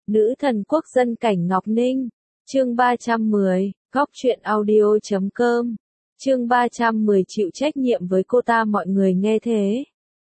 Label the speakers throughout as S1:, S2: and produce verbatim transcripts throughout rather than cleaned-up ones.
S1: Nữ thần quốc dân cảnh Ngọc Ninh. Chương ba trăm mười, góc truyện audio chấm com. Chương ba trăm mười chịu trách nhiệm với cô ta. Mọi người nghe thế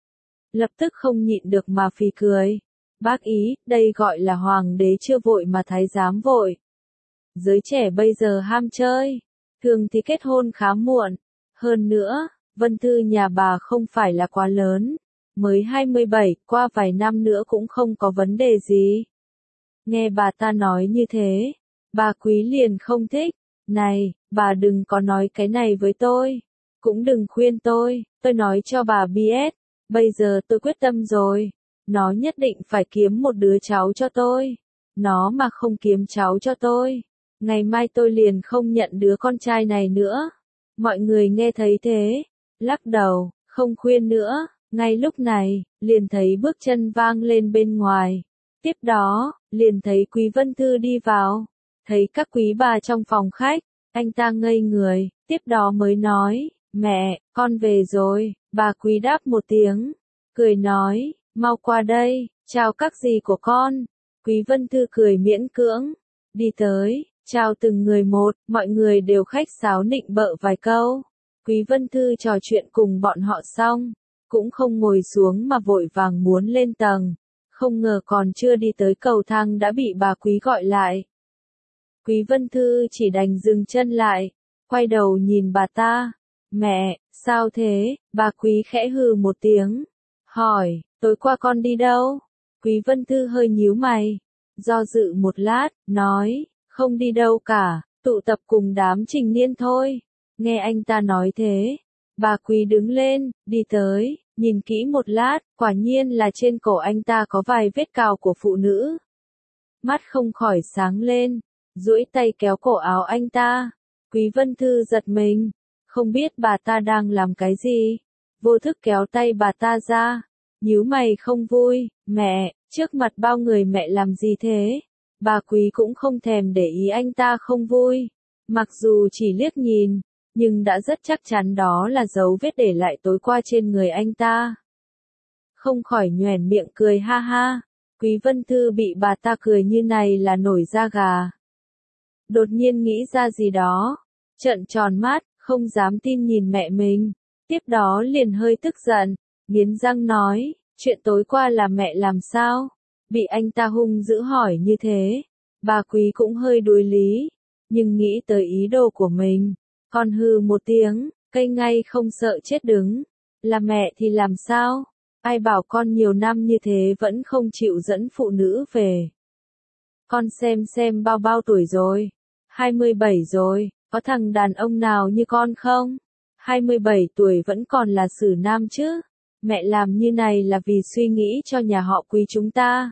S1: lập tức không nhịn được mà phì cười. Bác ý, đây gọi là hoàng đế chưa vội mà thái giám vội. Giới trẻ bây giờ ham chơi, thường thì kết hôn khá muộn. Hơn nữa, Vân Thư nhà bà không phải là quá lớn, mới hai mươi bảy, qua vài năm nữa cũng không có vấn đề gì. Nghe bà ta nói như thế, bà Quý liền không thích. Này, bà đừng có nói cái này với tôi, cũng đừng khuyên tôi, tôi nói cho bà biết, bây giờ tôi quyết tâm rồi, nó nhất định phải kiếm một đứa cháu cho tôi, nó mà không kiếm cháu cho tôi, ngày mai tôi liền không nhận đứa con trai này nữa. Mọi người nghe thấy thế, lắc đầu, không khuyên nữa. Ngay lúc này, liền thấy bước chân vang lên bên ngoài. Tiếp đó, liền thấy Quý Vân Thư đi vào. Thấy các quý bà trong phòng khách, anh ta ngây người, tiếp đó mới nói, mẹ, con về rồi. Bà Quý đáp một tiếng, cười nói, mau qua đây, chào các dì của con. Quý Vân Thư cười miễn cưỡng, đi tới, chào từng người một, mọi người đều khách sáo nịnh bợ vài câu. Quý Vân Thư trò chuyện cùng bọn họ xong, cũng không ngồi xuống mà vội vàng muốn lên tầng, không ngờ còn chưa đi tới cầu thang đã bị bà Quý gọi lại. Quý Vân Thư chỉ đành dừng chân lại, quay đầu nhìn bà ta, mẹ, sao thế? Bà Quý khẽ hừ một tiếng, hỏi, tối qua con đi đâu? Quý Vân Thư hơi nhíu mày, do dự một lát, nói, không đi đâu cả, tụ tập cùng đám Trình Niên thôi. Nghe anh ta nói thế, bà Quý đứng lên, đi tới, nhìn kỹ một lát, quả nhiên là trên cổ anh ta có vài vết cào của phụ nữ. Mắt không khỏi sáng lên, duỗi tay kéo cổ áo anh ta. Quý Vân Thư giật mình, không biết bà ta đang làm cái gì, vô thức kéo tay bà ta ra, nhíu mày không vui, mẹ, trước mặt bao người mẹ làm gì thế? Bà Quý cũng không thèm để ý anh ta không vui, mặc dù chỉ liếc nhìn, nhưng đã rất chắc chắn đó là dấu vết để lại tối qua trên người anh ta. Không khỏi nhoẻn miệng cười ha ha, Quý Vân Thư bị bà ta cười như này là nổi da gà. Đột nhiên nghĩ ra gì đó, trợn tròn mắt, không dám tin nhìn mẹ mình, tiếp đó liền hơi tức giận, nghiến răng nói, chuyện tối qua là mẹ làm sao? Bị anh ta hung dữ hỏi như thế, bà Quý cũng hơi đuối lý, nhưng nghĩ tới ý đồ của mình, còn hừ một tiếng, cây ngay không sợ chết đứng, là mẹ thì làm sao? Ai bảo con nhiều năm như thế vẫn không chịu dẫn phụ nữ về. Con xem xem bao bao tuổi rồi, hai mươi bảy rồi, có thằng đàn ông nào như con không? hai mươi bảy tuổi vẫn còn là xử nam chứ? Mẹ làm như này là vì suy nghĩ cho nhà họ Quý chúng ta.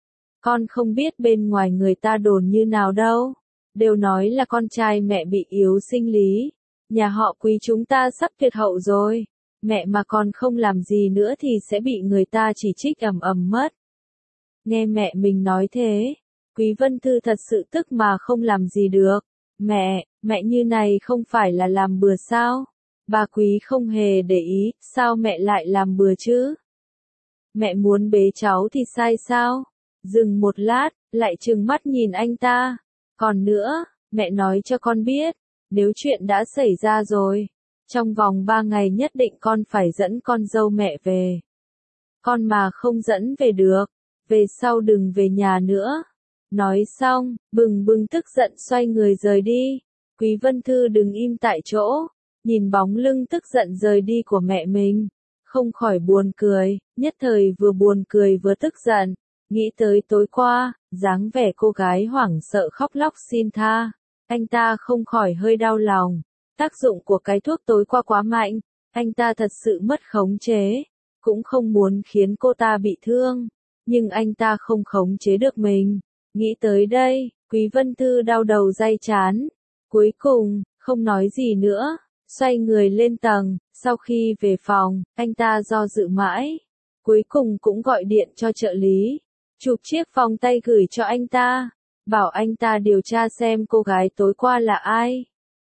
S1: Con không biết bên ngoài người ta đồn như nào đâu, đều nói là con trai mẹ bị yếu sinh lý, nhà họ Quý chúng ta sắp tuyệt hậu rồi, mẹ mà còn không làm gì nữa thì sẽ bị người ta chỉ trích ầm ầm mất. Nghe mẹ mình nói thế, Quý Vân Thư thật sự tức mà không làm gì được. Mẹ, mẹ như này không phải là làm bừa sao? Bà Quý không hề để ý, sao mẹ lại làm bừa chứ? Mẹ muốn bế cháu thì sai sao? Dừng một lát, lại trừng mắt nhìn anh ta. Còn nữa, mẹ nói cho con biết, nếu chuyện đã xảy ra rồi, trong vòng ba ngày nhất định con phải dẫn con dâu mẹ về. Con mà không dẫn về được, về sau đừng về nhà nữa. Nói xong, bừng bừng tức giận xoay người rời đi. Quý Vân Thư đứng im tại chỗ, nhìn bóng lưng tức giận rời đi của mẹ mình, không khỏi buồn cười, nhất thời vừa buồn cười vừa tức giận, nghĩ tới tối qua, dáng vẻ cô gái hoảng sợ khóc lóc xin tha, anh ta không khỏi hơi đau lòng, tác dụng của cái thuốc tối qua quá mạnh, anh ta thật sự mất khống chế, cũng không muốn khiến cô ta bị thương, nhưng anh ta không khống chế được mình. Nghĩ tới đây, Quý Vân Thư đau đầu day chán. Cuối cùng, không nói gì nữa, xoay người lên tầng, sau khi về phòng, anh ta do dự mãi. Cuối cùng cũng gọi điện cho trợ lý, chụp chiếc vòng tay gửi cho anh ta, bảo anh ta điều tra xem cô gái tối qua là ai.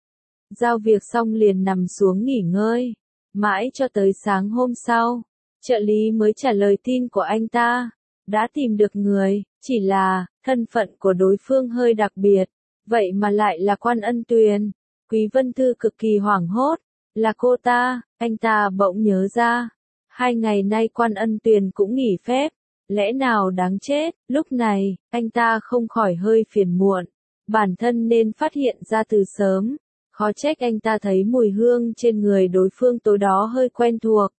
S1: Giao việc xong liền nằm xuống nghỉ ngơi, mãi cho tới sáng hôm sau, trợ lý mới trả lời tin của anh ta, đã tìm được người, Chỉ là, thân phận của đối phương hơi đặc biệt, vậy mà lại là Quan Ân Tuyền. Quý Vân Thư cực kỳ hoảng hốt, là cô ta, anh ta bỗng nhớ ra. Hai ngày nay Quan Ân Tuyền cũng nghỉ phép, lẽ nào đáng chết, lúc này, anh ta không khỏi hơi phiền muộn, bản thân nên phát hiện ra từ sớm, khó trách anh ta thấy mùi hương trên người đối phương tối đó hơi quen thuộc.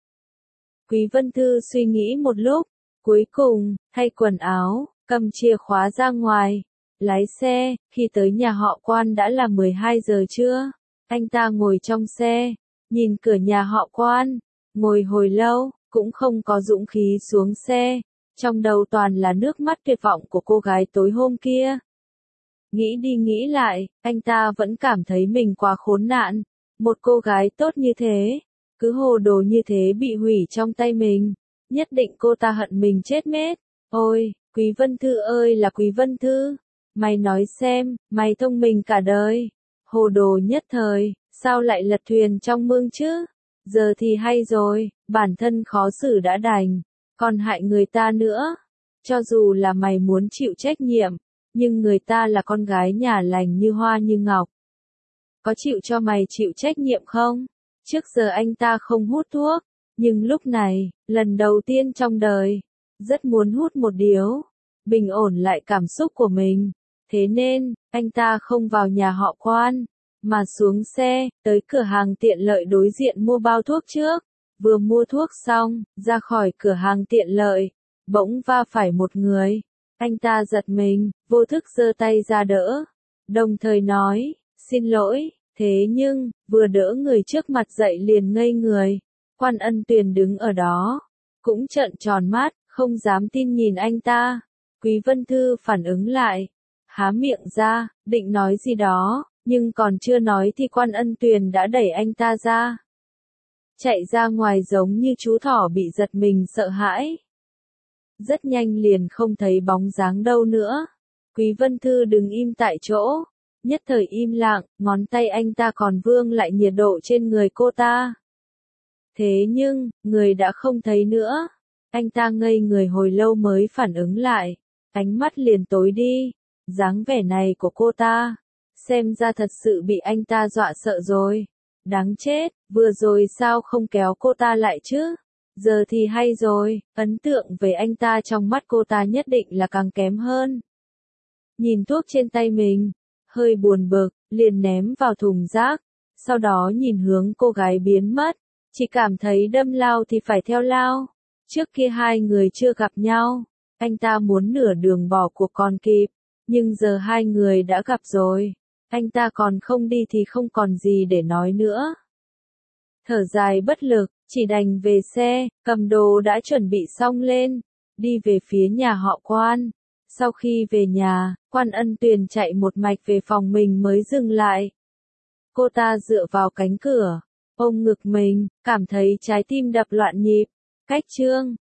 S1: Quý Vân Thư suy nghĩ một lúc, cuối cùng, thay quần áo, cầm chìa khóa ra ngoài, lái xe, khi tới nhà họ Quan đã là mười hai giờ trưa, anh ta ngồi trong xe, nhìn cửa nhà họ Quan, ngồi hồi lâu, cũng không có dũng khí xuống xe, trong đầu toàn là nước mắt tuyệt vọng của cô gái tối hôm kia. Nghĩ đi nghĩ lại, anh ta vẫn cảm thấy mình quá khốn nạn, một cô gái tốt như thế, cứ hồ đồ như thế bị hủy trong tay mình, nhất định cô ta hận mình chết mết. Ôi, Quý Vân Thư ơi là Quý Vân Thư, mày nói xem, mày thông minh cả đời, hồ đồ nhất thời, sao lại lật thuyền trong mương chứ? Giờ thì hay rồi, bản thân khó xử đã đành, còn hại người ta nữa. Cho dù là mày muốn chịu trách nhiệm, nhưng người ta là con gái nhà lành như hoa như ngọc. Có chịu cho mày chịu trách nhiệm không? Trước giờ anh ta không hút thuốc, nhưng lúc này, lần đầu tiên trong đời, rất muốn hút một điếu, bình ổn lại cảm xúc của mình. Thế nên, anh ta không vào nhà họ Quan, mà xuống xe, tới cửa hàng tiện lợi đối diện mua bao thuốc trước. Vừa mua thuốc xong, ra khỏi cửa hàng tiện lợi, bỗng va phải một người. Anh ta giật mình, vô thức giơ tay ra đỡ, đồng thời nói, xin lỗi, thế nhưng, vừa đỡ người trước mặt dậy liền ngây người. Quan Ân Tuyền đứng ở đó, cũng trợn tròn mắt, không dám tin nhìn anh ta. Quý Vân Thư phản ứng lại, há miệng ra, định nói gì đó, nhưng còn chưa nói thì Quan Ân Tuyền đã đẩy anh ta ra. Chạy ra ngoài giống như chú thỏ bị giật mình sợ hãi. Rất nhanh liền không thấy bóng dáng đâu nữa. Quý Vân Thư đứng im tại chỗ, nhất thời im lặng, ngón tay anh ta còn vương lại nhiệt độ trên người cô ta. Thế nhưng, người đã không thấy nữa. Anh ta ngây người hồi lâu mới phản ứng lại, ánh mắt liền tối đi. Dáng vẻ này của cô ta, xem ra thật sự bị anh ta dọa sợ rồi. Đáng chết, vừa rồi sao không kéo cô ta lại chứ? Giờ thì hay rồi, ấn tượng về anh ta trong mắt cô ta nhất định là càng kém hơn. Nhìn thuốc trên tay mình, hơi buồn bực, liền ném vào thùng rác, sau đó nhìn hướng cô gái biến mất, chỉ cảm thấy đâm lao thì phải theo lao. Trước kia hai người chưa gặp nhau, anh ta muốn nửa đường bỏ cuộc còn kịp, nhưng giờ hai người đã gặp rồi, anh ta còn không đi thì không còn gì để nói nữa. Thở dài bất lực, chỉ đành về xe, cầm đồ đã chuẩn bị xong lên, đi về phía nhà họ Quan. Sau khi về nhà, Quan Ân Tuyền chạy một mạch về phòng mình mới dừng lại. Cô ta dựa vào cánh cửa, ôm ngực mình, cảm thấy trái tim đập loạn nhịp. Cách chương